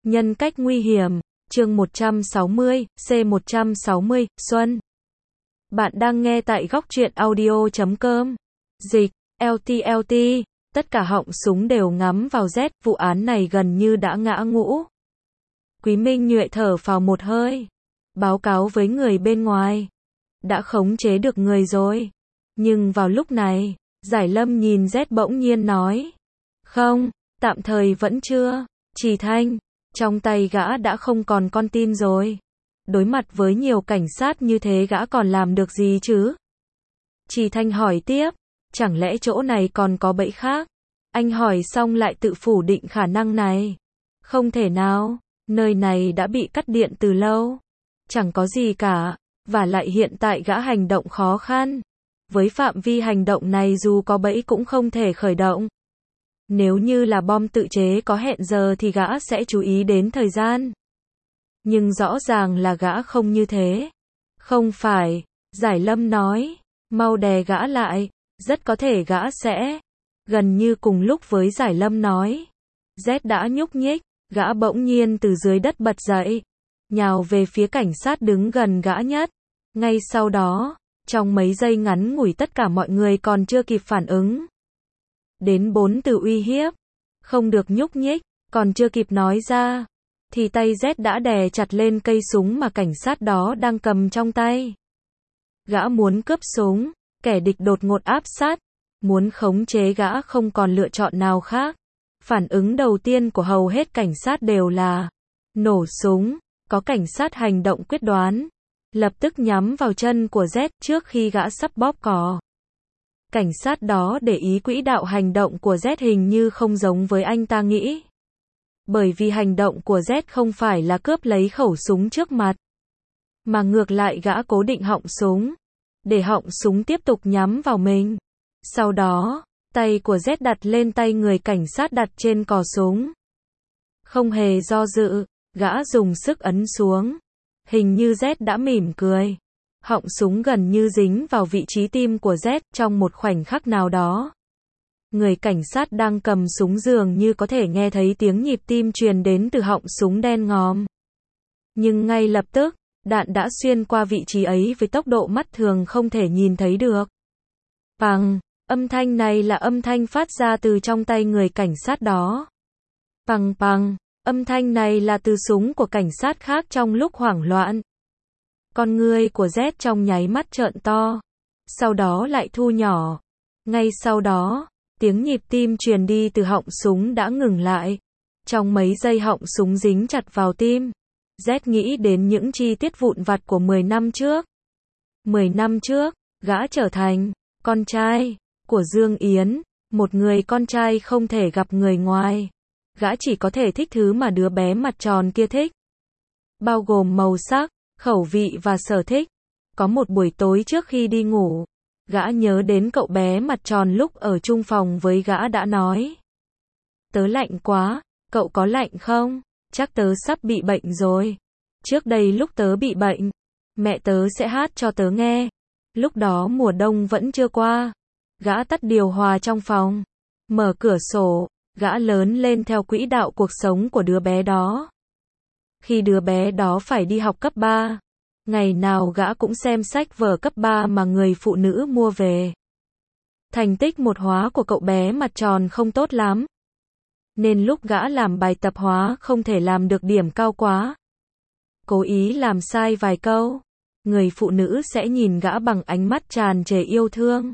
Nhân cách nguy hiểm, chương 160, C160, Xuân. Bạn đang nghe tại góc truyện audio.com. Dịch, LTLT, tất cả họng súng đều ngắm vào Z, vụ án này gần như đã ngã ngũ. Quý Minh Nhuệ thở phào một hơi, báo cáo với người bên ngoài. Đã khống chế được người rồi. Nhưng vào lúc này, Giải Lâm nhìn Z bỗng nhiên nói. Không, tạm thời vẫn chưa. Trì Thanh, trong tay gã đã không còn con tin rồi. Đối mặt với nhiều cảnh sát như thế gã còn làm được gì chứ? Trì Thanh hỏi tiếp, chẳng lẽ chỗ này còn có bẫy khác? Anh hỏi xong lại tự phủ định khả năng này. Không thể nào, nơi này đã bị cắt điện từ lâu. Chẳng có gì cả, và lại hiện tại gã hành động khó khăn. Với phạm vi hành động này dù có bẫy cũng không thể khởi động. Nếu như là bom tự chế có hẹn giờ thì gã sẽ chú ý đến thời gian. Nhưng rõ ràng là gã không như thế. Không phải, Giải Lâm nói, mau đè gã lại, rất có thể gã sẽ. Gần như cùng lúc với Giải Lâm nói. Z đã nhúc nhích, gã bỗng nhiên từ dưới đất bật dậy, nhào về phía cảnh sát đứng gần gã nhất. Ngay sau đó, trong mấy giây ngắn ngủi tất cả mọi người còn chưa kịp phản ứng. Đến 4 từ uy hiếp, không được nhúc nhích, còn chưa kịp nói ra, thì tay Z đã đè chặt lên cây súng mà cảnh sát đó đang cầm trong tay. Gã muốn cướp súng, kẻ địch đột ngột áp sát, muốn khống chế gã không còn lựa chọn nào khác. Phản ứng đầu tiên của hầu hết cảnh sát đều là nổ súng, có cảnh sát hành động quyết đoán, lập tức nhắm vào chân của Z trước khi gã sắp bóp cò. Cảnh sát đó để ý quỹ đạo hành động của Z hình như không giống với anh ta nghĩ. Bởi vì hành động của Z không phải là cướp lấy khẩu súng trước mặt, mà ngược lại gã cố định họng súng, để họng súng tiếp tục nhắm vào mình. Sau đó, tay của Z đặt lên tay người cảnh sát đặt trên cò súng. Không hề do dự, gã dùng sức ấn xuống. Hình như Z đã mỉm cười. Họng súng gần như dính vào vị trí tim của Z trong một khoảnh khắc nào đó. Người cảnh sát đang cầm súng dường như có thể nghe thấy tiếng nhịp tim truyền đến từ họng súng đen ngòm. Nhưng ngay lập tức, đạn đã xuyên qua vị trí ấy với tốc độ mắt thường không thể nhìn thấy được. Pằng, âm thanh này là âm thanh phát ra từ trong tay người cảnh sát đó. Pằng pằng, âm thanh này là từ súng của cảnh sát khác trong lúc hoảng loạn. Con ngươi của Z trong nháy mắt trợn to, sau đó lại thu nhỏ. Ngay sau đó, tiếng nhịp tim truyền đi từ họng súng đã ngừng lại. Trong mấy giây họng súng dính chặt vào tim, Z nghĩ đến những chi tiết vụn vặt của 10 năm trước. 10 năm trước, gã trở thành con trai của Dương Yến, một người con trai không thể gặp người ngoài. Gã chỉ có thể thích thứ mà đứa bé mặt tròn kia thích, bao gồm màu sắc, khẩu vị và sở thích. Có một buổi tối trước khi đi ngủ, gã nhớ đến cậu bé mặt tròn lúc ở chung phòng với gã đã nói. Tớ lạnh quá, cậu có lạnh không? Chắc tớ sắp bị bệnh rồi. Trước đây lúc tớ bị bệnh, mẹ tớ sẽ hát cho tớ nghe. Lúc đó mùa đông vẫn chưa qua. Gã tắt điều hòa trong phòng, mở cửa sổ, gã lớn lên theo quỹ đạo cuộc sống của đứa bé đó. Khi đứa bé đó phải đi học cấp 3, ngày nào gã cũng xem sách vở cấp 3 mà người phụ nữ mua về. Thành tích một hóa của cậu bé mặt tròn không tốt lắm, nên lúc gã làm bài tập hóa không thể làm được điểm cao quá. Cố ý làm sai vài câu, người phụ nữ sẽ nhìn gã bằng ánh mắt tràn trề yêu thương.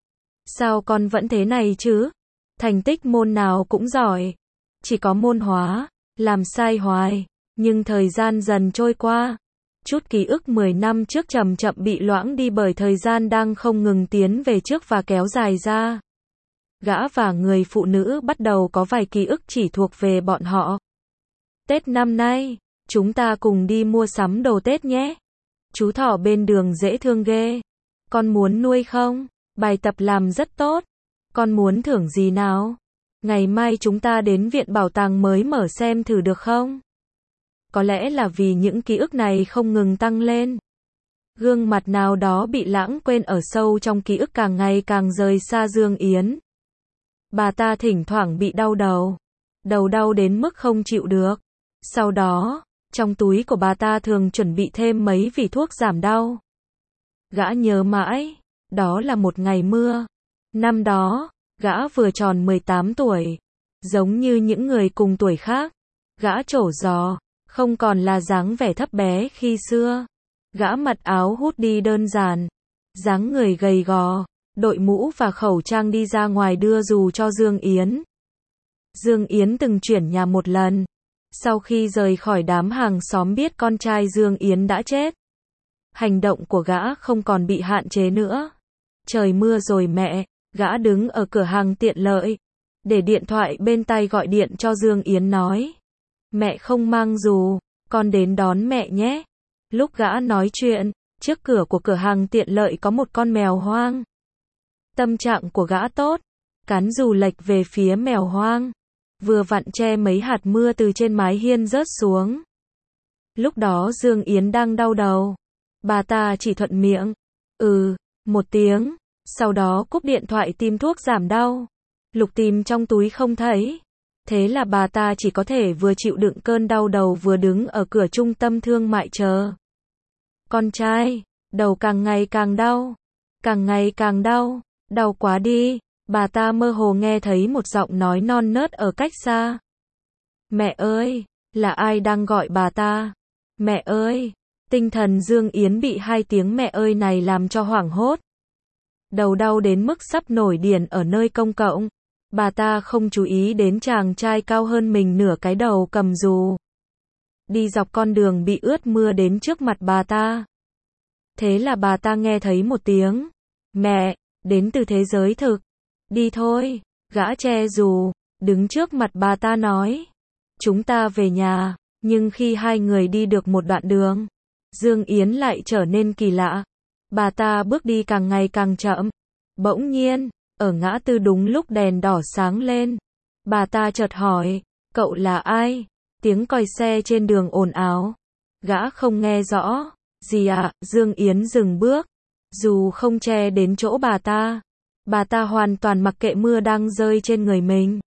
Sao con vẫn thế này chứ? Thành tích môn nào cũng giỏi, chỉ có môn hóa, làm sai hoài. Nhưng thời gian dần trôi qua, chút ký ức 10 năm trước chậm chậm bị loãng đi bởi thời gian đang không ngừng tiến về trước và kéo dài ra. Gã và người phụ nữ bắt đầu có vài ký ức chỉ thuộc về bọn họ. Tết năm nay, chúng ta cùng đi mua sắm đồ Tết nhé. Chú thỏ bên đường dễ thương ghê. Con muốn nuôi không? Bài tập làm rất tốt. Con muốn thưởng gì nào? Ngày mai chúng ta đến viện bảo tàng mới mở xem thử được không? Có lẽ là vì những ký ức này không ngừng tăng lên. Gương mặt nào đó bị lãng quên ở sâu trong ký ức càng ngày càng rời xa Dương Yến. Bà ta thỉnh thoảng bị đau đầu. Đầu đau đến mức không chịu được. Sau đó, trong túi của bà ta thường chuẩn bị thêm mấy vỉ thuốc giảm đau. Gã nhớ mãi, đó là một ngày mưa. Năm đó, gã vừa tròn 18 tuổi. Giống như những người cùng tuổi khác, gã trổ giò, không còn là dáng vẻ thấp bé khi xưa. Gã mặc áo hoodie đơn giản, dáng người gầy gò, đội mũ và khẩu trang đi ra ngoài đưa dù cho Dương Yến. Dương Yến từng chuyển nhà một lần. Sau khi rời khỏi đám hàng xóm biết con trai Dương Yến đã chết, hành động của gã không còn bị hạn chế nữa. Trời mưa rồi mẹ, gã đứng ở cửa hàng tiện lợi, để điện thoại bên tay gọi điện cho Dương Yến nói. Mẹ không mang dù, con đến đón mẹ nhé. Lúc gã nói chuyện, trước cửa của cửa hàng tiện lợi có một con mèo hoang. Tâm trạng của gã tốt, cán dù lệch về phía mèo hoang, vừa vặn che mấy hạt mưa từ trên mái hiên rớt xuống. Lúc đó Dương Yến đang đau đầu. Bà ta chỉ thuận miệng, một tiếng, sau đó cúp điện thoại tìm thuốc giảm đau. Lục tìm trong túi không thấy. Thế là bà ta chỉ có thể vừa chịu đựng cơn đau đầu vừa đứng ở cửa trung tâm thương mại chờ. Con trai, đầu càng ngày càng đau. Càng ngày càng đau, đau quá đi. Bà ta mơ hồ nghe thấy một giọng nói non nớt ở cách xa. Mẹ ơi, là ai đang gọi bà ta? Mẹ ơi, tinh thần Dương Yến bị hai tiếng mẹ ơi này làm cho hoảng hốt. Đầu đau đến mức sắp nổi điên ở nơi công cộng. Bà ta không chú ý đến chàng trai cao hơn mình nửa cái đầu cầm dù. Đi dọc con đường bị ướt mưa đến trước mặt bà ta. Thế là bà ta nghe thấy một tiếng. Mẹ, đến từ thế giới thực. Đi thôi, gã che dù, đứng trước mặt bà ta nói. Chúng ta về nhà, nhưng khi hai người đi được một đoạn đường, Dương Yến lại trở nên kỳ lạ. Bà ta bước đi càng ngày càng chậm. Bỗng nhiên, ở ngã tư đúng lúc đèn đỏ sáng lên, bà ta chợt hỏi, cậu là ai? Tiếng còi xe trên đường ồn ào. Gã không nghe rõ. Gì ạ? Dương Yến dừng bước. Dù không che đến chỗ bà ta hoàn toàn mặc kệ mưa đang rơi trên người mình.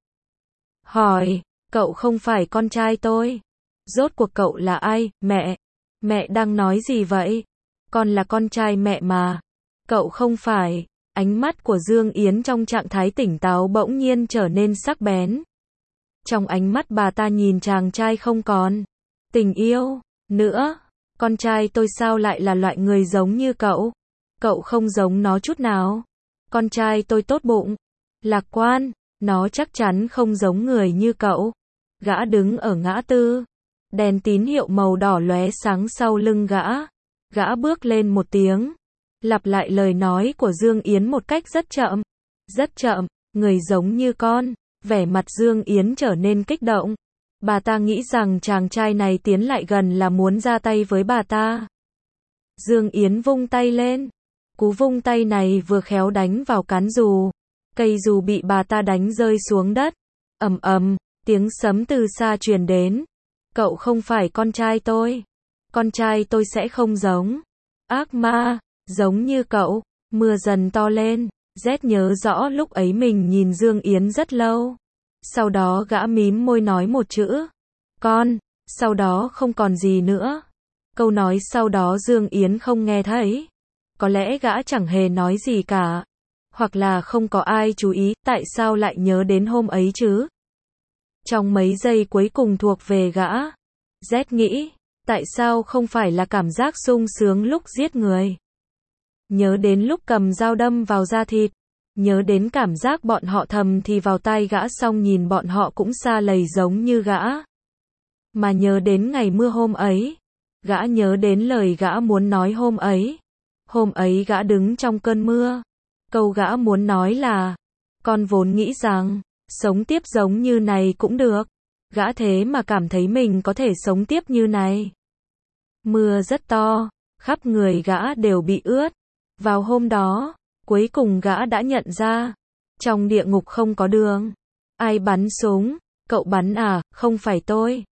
Hỏi, cậu không phải con trai tôi. Rốt cuộc cậu là ai, mẹ? Mẹ đang nói gì vậy? Con là con trai mẹ mà. Cậu không phải. Ánh mắt của Dương Yến trong trạng thái tỉnh táo bỗng nhiên trở nên sắc bén. Trong ánh mắt bà ta nhìn chàng trai không còn tình yêu nữa. Con trai tôi sao lại là loại người giống như cậu? Cậu không giống nó chút nào. Con trai tôi tốt bụng, lạc quan, nó chắc chắn không giống người như cậu. Gã đứng ở ngã tư. Đèn tín hiệu màu đỏ lóe sáng sau lưng gã. Gã bước lên một tiếng, lặp lại lời nói của Dương Yến một cách rất chậm. Rất chậm, người giống như con. Vẻ mặt Dương Yến trở nên kích động. Bà ta nghĩ rằng chàng trai này tiến lại gần là muốn ra tay với bà ta. Dương Yến vung tay lên. Cú vung tay này vừa khéo đánh vào cán dù. Cây dù bị bà ta đánh rơi xuống đất. Ầm ầm, tiếng sấm từ xa truyền đến. Cậu không phải con trai tôi. Con trai tôi sẽ không giống ác ma, giống như cậu. Mưa dần to lên. Z nhớ rõ lúc ấy mình nhìn Dương Yến rất lâu. Sau đó gã mím môi nói một chữ. Con. Sau đó không còn gì nữa. Câu nói sau đó Dương Yến không nghe thấy. Có lẽ gã chẳng hề nói gì cả. Hoặc là không có ai chú ý, tại sao lại nhớ đến hôm ấy chứ? Trong mấy giây cuối cùng thuộc về gã, Z nghĩ, tại sao không phải là cảm giác sung sướng lúc giết người? Nhớ đến lúc cầm dao đâm vào da thịt. Nhớ đến cảm giác bọn họ thầm thì vào tai gã xong nhìn bọn họ cũng xa lầy giống như gã. Mà nhớ đến ngày mưa hôm ấy. Gã nhớ đến lời gã muốn nói hôm ấy. Hôm ấy gã đứng trong cơn mưa. Câu gã muốn nói là, con vốn nghĩ rằng, sống tiếp giống như này cũng được. Gã thế mà cảm thấy mình có thể sống tiếp như này. Mưa rất to, khắp người gã đều bị ướt. Vào hôm đó, cuối cùng gã đã nhận ra, trong địa ngục không có đường. Ai bắn súng? Cậu bắn à? Không phải tôi.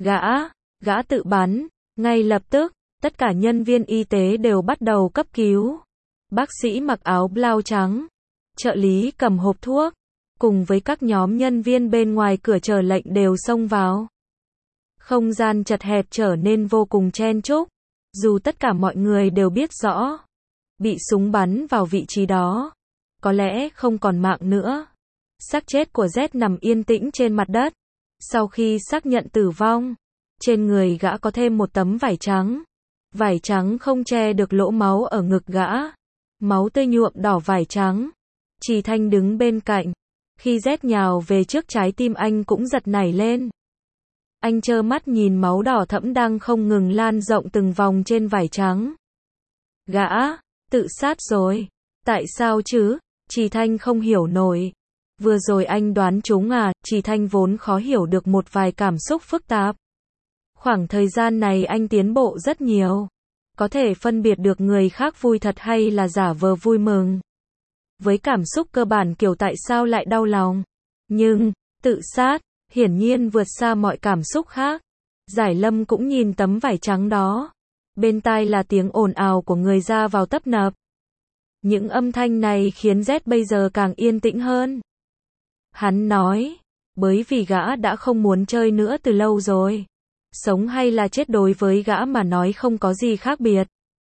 Gã tự bắn. Ngay lập tức, tất cả nhân viên y tế đều bắt đầu cấp cứu. Bác sĩ mặc áo blau trắng, trợ lý cầm hộp thuốc, cùng với các nhóm nhân viên bên ngoài cửa chờ lệnh đều xông vào. Không gian chật hẹp trở nên vô cùng chen chúc. Dù tất cả mọi người đều biết rõ, bị súng bắn vào vị trí đó, có lẽ không còn mạng nữa. Xác chết của Z nằm yên tĩnh trên mặt đất. Sau khi xác nhận tử vong, trên người gã có thêm một tấm vải trắng. Vải trắng không che được lỗ máu ở ngực gã. Máu tươi nhuộm đỏ vải trắng. Trì Thanh đứng bên cạnh. Khi Z nhào về trước, trái tim anh cũng giật nảy lên. Anh trơ mắt nhìn máu đỏ thẫm đang không ngừng lan rộng từng vòng trên vải trắng. Gã tự sát rồi. Tại sao chứ? Trì Thanh không hiểu nổi. Vừa rồi anh đoán trúng à? Trì Thanh vốn khó hiểu được một vài cảm xúc phức tạp. Khoảng thời gian này anh tiến bộ rất nhiều. Có thể phân biệt được người khác vui thật hay là giả vờ vui mừng. Với cảm xúc cơ bản kiểu tại sao lại đau lòng. Nhưng, tự sát, hiển nhiên vượt xa mọi cảm xúc khác. Giải Lâm cũng nhìn tấm vải trắng đó. Bên tai là tiếng ồn ào của người ra vào tấp nập. Những âm thanh này khiến Z bây giờ càng yên tĩnh hơn. Hắn nói, bởi vì gã đã không muốn chơi nữa từ lâu rồi. Sống hay là chết đối với gã mà nói không có gì khác biệt.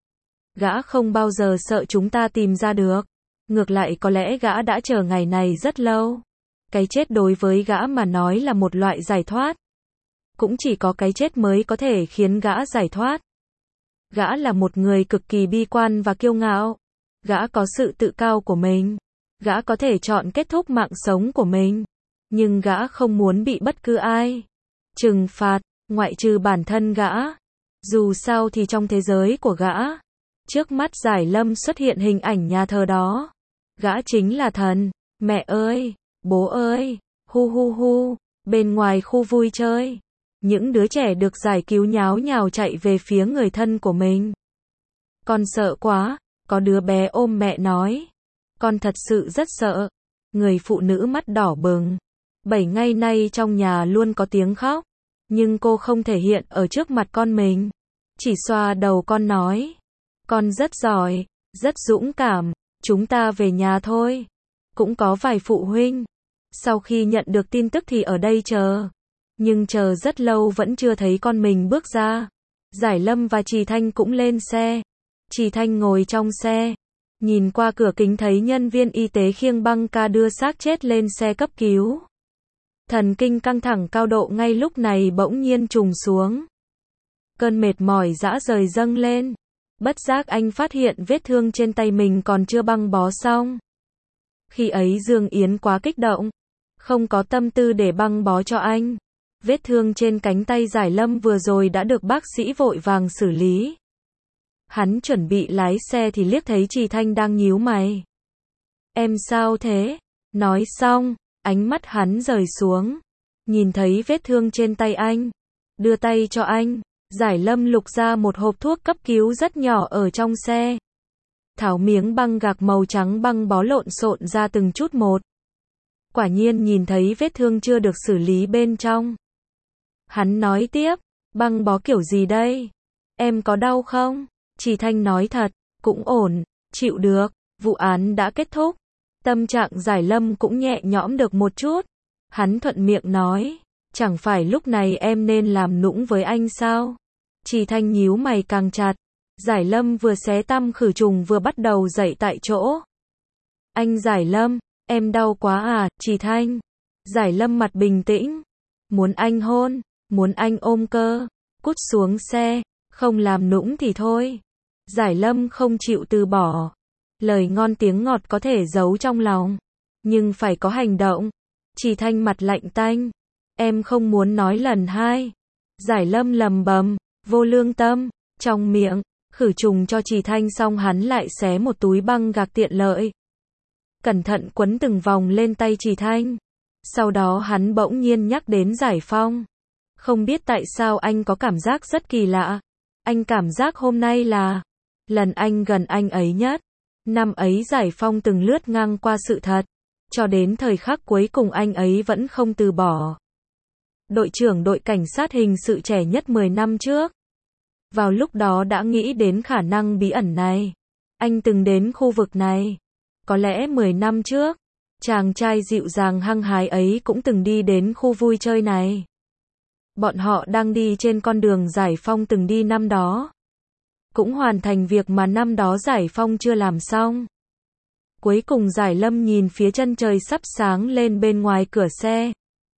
Gã không bao giờ sợ chúng ta tìm ra được. Ngược lại có lẽ gã đã chờ ngày này rất lâu. Cái chết đối với gã mà nói là một loại giải thoát. Cũng chỉ có cái chết mới có thể khiến gã giải thoát. Gã là một người cực kỳ bi quan và kiêu ngạo. Gã có sự tự cao của mình. Gã có thể chọn kết thúc mạng sống của mình. Nhưng gã không muốn bị bất cứ ai trừng phạt, ngoại trừ bản thân gã. Dù sao thì trong thế giới của gã, trước mắt Giải Lâm xuất hiện hình ảnh nhà thờ đó. Gã chính là thần. Mẹ ơi, bố ơi, hu hu hu, bên ngoài khu vui chơi, những đứa trẻ được giải cứu nháo nhào chạy về phía người thân của mình. Con sợ quá, có đứa bé ôm mẹ nói. Con thật sự rất sợ. Người phụ nữ mắt đỏ bừng. 7 ngày nay trong nhà luôn có tiếng khóc. Nhưng cô không thể hiện ở trước mặt con mình. Chỉ xoa đầu con nói. Con rất giỏi, rất dũng cảm. Chúng ta về nhà thôi. Cũng có vài phụ huynh. Sau khi nhận được tin tức thì ở đây chờ. Nhưng chờ rất lâu vẫn chưa thấy con mình bước ra. Giải Lâm và Trì Thanh cũng lên xe. Trì Thanh ngồi trong xe. Nhìn qua cửa kính thấy nhân viên y tế khiêng băng ca đưa xác chết lên xe cấp cứu. Thần kinh căng thẳng cao độ ngay lúc này bỗng nhiên trùng xuống. Cơn mệt mỏi dã rời dâng lên. Bất giác anh phát hiện vết thương trên tay mình còn chưa băng bó xong. Khi ấy Dương Yến quá kích động. Không có tâm tư để băng bó cho anh. Vết thương trên cánh tay Giải Lâm vừa rồi đã được bác sĩ vội vàng xử lý. Hắn chuẩn bị lái xe thì liếc thấy Trì Thanh đang nhíu mày. Em sao thế? Nói xong, ánh mắt hắn rời xuống. Nhìn thấy vết thương trên tay anh. Đưa tay cho anh. Giải Lâm lục ra một hộp thuốc cấp cứu rất nhỏ ở trong xe. Tháo miếng băng gạc màu trắng băng bó lộn xộn ra từng chút một. Quả nhiên nhìn thấy vết thương chưa được xử lý bên trong. Hắn nói tiếp, băng bó kiểu gì đây? Em có đau không? Trì Thanh nói thật, cũng ổn, chịu được, vụ án đã kết thúc. Tâm trạng Giải Lâm cũng nhẹ nhõm được một chút. Hắn thuận miệng nói, chẳng phải lúc này em nên làm nũng với anh sao? Trì Thanh nhíu mày càng chặt. Giải Lâm vừa xé tăm khử trùng vừa bắt đầu dậy tại chỗ. Anh Giải Lâm, em đau quá à? Trì Thanh. Giải Lâm mặt bình tĩnh. Muốn anh hôn, muốn anh ôm cơ. Cút xuống xe, không làm nũng thì thôi. Giải Lâm không chịu từ bỏ. Lời ngon tiếng ngọt có thể giấu trong lòng, nhưng phải có hành động. Trì Thanh mặt lạnh tanh. Em không muốn nói lần hai. Giải Lâm lầm bầm, vô lương tâm, trong miệng, khử trùng cho Trì Thanh xong hắn lại xé một túi băng gạc tiện lợi. Cẩn thận quấn từng vòng lên tay Trì Thanh. Sau đó hắn bỗng nhiên nhắc đến Giải Phong. Không biết tại sao anh có cảm giác rất kỳ lạ. Anh cảm giác hôm nay là lần anh gần anh ấy nhất. Năm ấy Giải Phong từng lướt ngang qua sự thật. Cho đến thời khắc cuối cùng anh ấy vẫn không từ bỏ. Đội trưởng đội cảnh sát hình sự trẻ nhất 10 năm trước. Vào lúc đó đã nghĩ đến khả năng bí ẩn này. Anh từng đến khu vực này. Có lẽ 10 năm trước, chàng trai dịu dàng hăng hái ấy cũng từng đi đến khu vui chơi này. Bọn họ đang đi trên con đường Giải Phong từng đi năm đó. Cũng hoàn thành việc mà năm đó Giải Phong chưa làm xong. Cuối cùng Giải Lâm nhìn phía chân trời sắp sáng lên bên ngoài cửa xe.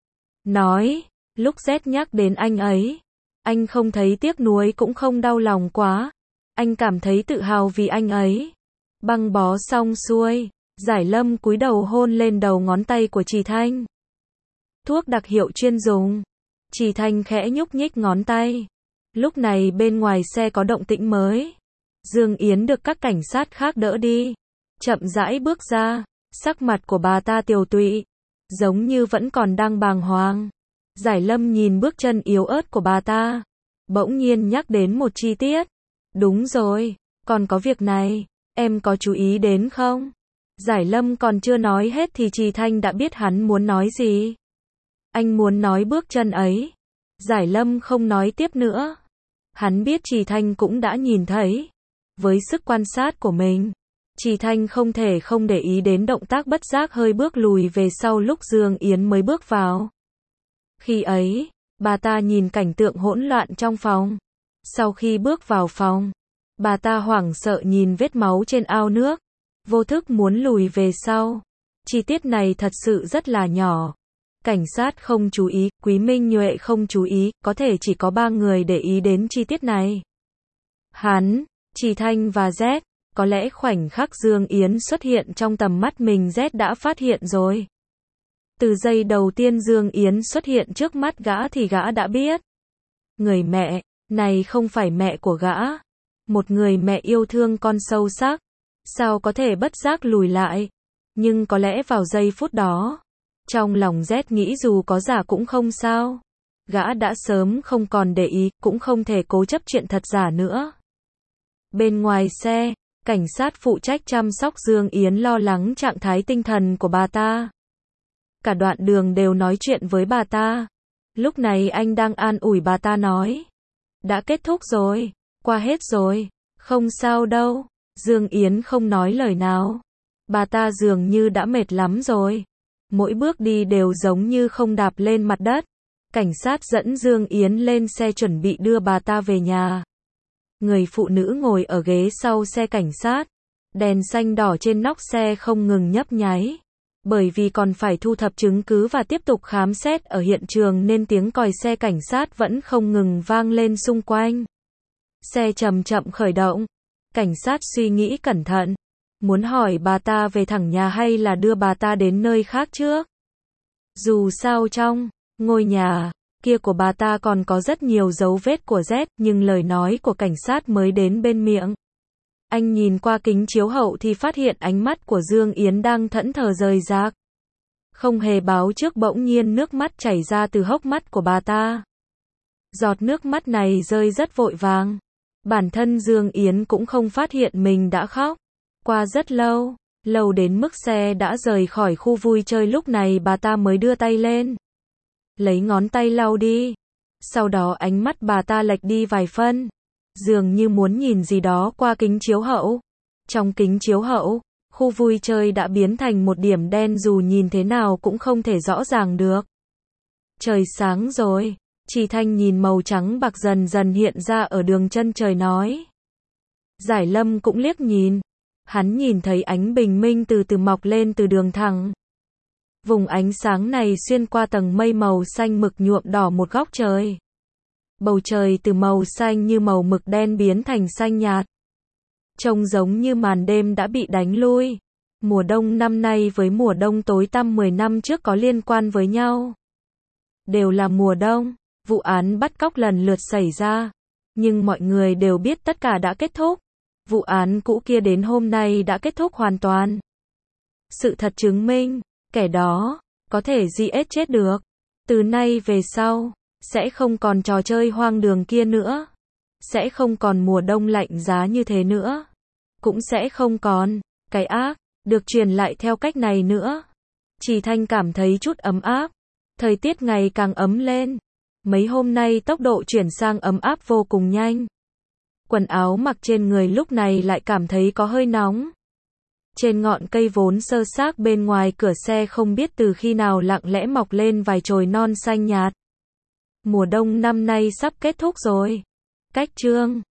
Nói, lúc Z nhắc đến anh ấy, anh không thấy tiếc nuối cũng không đau lòng quá. Anh cảm thấy tự hào vì anh ấy. Băng bó xong xuôi, Giải Lâm cúi đầu hôn lên đầu ngón tay của Trì Thanh. Thuốc đặc hiệu chuyên dùng. Trì Thanh khẽ nhúc nhích ngón tay. Lúc này bên ngoài xe có động tĩnh mới. Dương Yến được các cảnh sát khác đỡ đi. Chậm rãi bước ra, sắc mặt của bà ta tiều tụy, giống như vẫn còn đang bàng hoàng. Giải Lâm nhìn bước chân yếu ớt của bà ta, bỗng nhiên nhắc đến một chi tiết. Đúng rồi, còn có việc này, em có chú ý đến không? Giải Lâm còn chưa nói hết thì Trì Thanh đã biết hắn muốn nói gì. Anh muốn nói bước chân ấy. Giải Lâm không nói tiếp nữa. Hắn biết Trì Thanh cũng đã nhìn thấy. Với sức quan sát của mình, Trì Thanh không thể không để ý đến động tác bất giác hơi bước lùi về sau lúc Dương Yến mới bước vào. Khi ấy, bà ta nhìn cảnh tượng hỗn loạn trong phòng. Sau khi bước vào phòng, bà ta hoảng sợ nhìn vết máu trên ao nước, vô thức muốn lùi về sau. Chi tiết này thật sự rất là nhỏ. Cảnh sát không chú ý, Quý Minh Nhuệ không chú ý, có thể chỉ có 3 người để ý đến chi tiết này. Hắn, Trì Thanh và Z, có lẽ khoảnh khắc Dương Yến xuất hiện trong tầm mắt mình Z đã phát hiện rồi. Từ giây đầu tiên Dương Yến xuất hiện trước mắt gã thì gã đã biết. Người mẹ này không phải mẹ của gã. Một người mẹ yêu thương con sâu sắc. Sao có thể bất giác lùi lại. Nhưng có lẽ vào giây phút đó, trong lòng Z nghĩ dù có giả cũng không sao. Gã đã sớm không còn để ý, cũng không thể cố chấp chuyện thật giả nữa. Bên ngoài xe, cảnh sát phụ trách chăm sóc Dương Yến lo lắng trạng thái tinh thần của bà ta. Cả đoạn đường đều nói chuyện với bà ta. Lúc này anh đang an ủi bà ta nói. Đã kết thúc rồi, qua hết rồi, không sao đâu. Dương Yến không nói lời nào. Bà ta dường như đã mệt lắm rồi. Mỗi bước đi đều giống như không đạp lên mặt đất. Cảnh sát dẫn Dương Yến lên xe chuẩn bị đưa bà ta về nhà. Người phụ nữ ngồi ở ghế sau xe cảnh sát. Đèn xanh đỏ trên nóc xe không ngừng nhấp nháy. Bởi vì còn phải thu thập chứng cứ và tiếp tục khám xét ở hiện trường nên tiếng còi xe cảnh sát vẫn không ngừng vang lên xung quanh. Xe chậm chậm khởi động. Cảnh sát suy nghĩ cẩn thận. Muốn hỏi bà ta về thẳng nhà hay là đưa bà ta đến nơi khác trước. Dù sao trong ngôi nhà kia của bà ta còn có rất nhiều dấu vết của Z, nhưng lời nói của cảnh sát mới đến bên miệng. Anh nhìn qua kính chiếu hậu thì phát hiện ánh mắt của Dương Yến đang thẫn thờ rời rạc. Không hề báo trước bỗng nhiên nước mắt chảy ra từ hốc mắt của bà ta. Giọt nước mắt này rơi rất vội vàng. Bản thân Dương Yến cũng không phát hiện mình đã khóc. Qua rất lâu, lâu đến mức xe đã rời khỏi khu vui chơi lúc này bà ta mới đưa tay lên. Lấy ngón tay lau đi. Sau đó ánh mắt bà ta lệch đi vài phân. Dường như muốn nhìn gì đó qua kính chiếu hậu. Trong kính chiếu hậu, khu vui chơi đã biến thành một điểm đen dù nhìn thế nào cũng không thể rõ ràng được. Trời sáng rồi. Trì Thanh nhìn màu trắng bạc dần dần hiện ra ở đường chân trời nói. Giải Lâm cũng liếc nhìn. Hắn nhìn thấy ánh bình minh từ từ mọc lên từ đường thẳng. Vùng ánh sáng này xuyên qua tầng mây màu xanh mực nhuộm đỏ một góc trời. Bầu trời từ màu xanh như màu mực đen biến thành xanh nhạt. Trông giống như màn đêm đã bị đánh lui. Mùa đông năm nay với mùa đông tối tăm 10 năm trước có liên quan với nhau. Đều là mùa đông, vụ án bắt cóc lần lượt xảy ra. Nhưng mọi người đều biết tất cả đã kết thúc. Vụ án cũ kia đến hôm nay đã kết thúc hoàn toàn. Sự thật chứng minh, kẻ đó có thể giết chết được. Từ nay về sau, sẽ không còn trò chơi hoang đường kia nữa. Sẽ không còn mùa đông lạnh giá như thế nữa. Cũng sẽ không còn cái ác được truyền lại theo cách này nữa. Trì Thanh cảm thấy chút ấm áp. Thời tiết ngày càng ấm lên. Mấy hôm nay tốc độ chuyển sang ấm áp vô cùng nhanh. Quần áo mặc trên người lúc này lại cảm thấy có hơi nóng. Trên ngọn cây vốn sơ xác bên ngoài cửa xe không biết từ khi nào lặng lẽ mọc lên vài chồi non xanh nhạt. Mùa đông năm nay sắp kết thúc rồi. Cách chương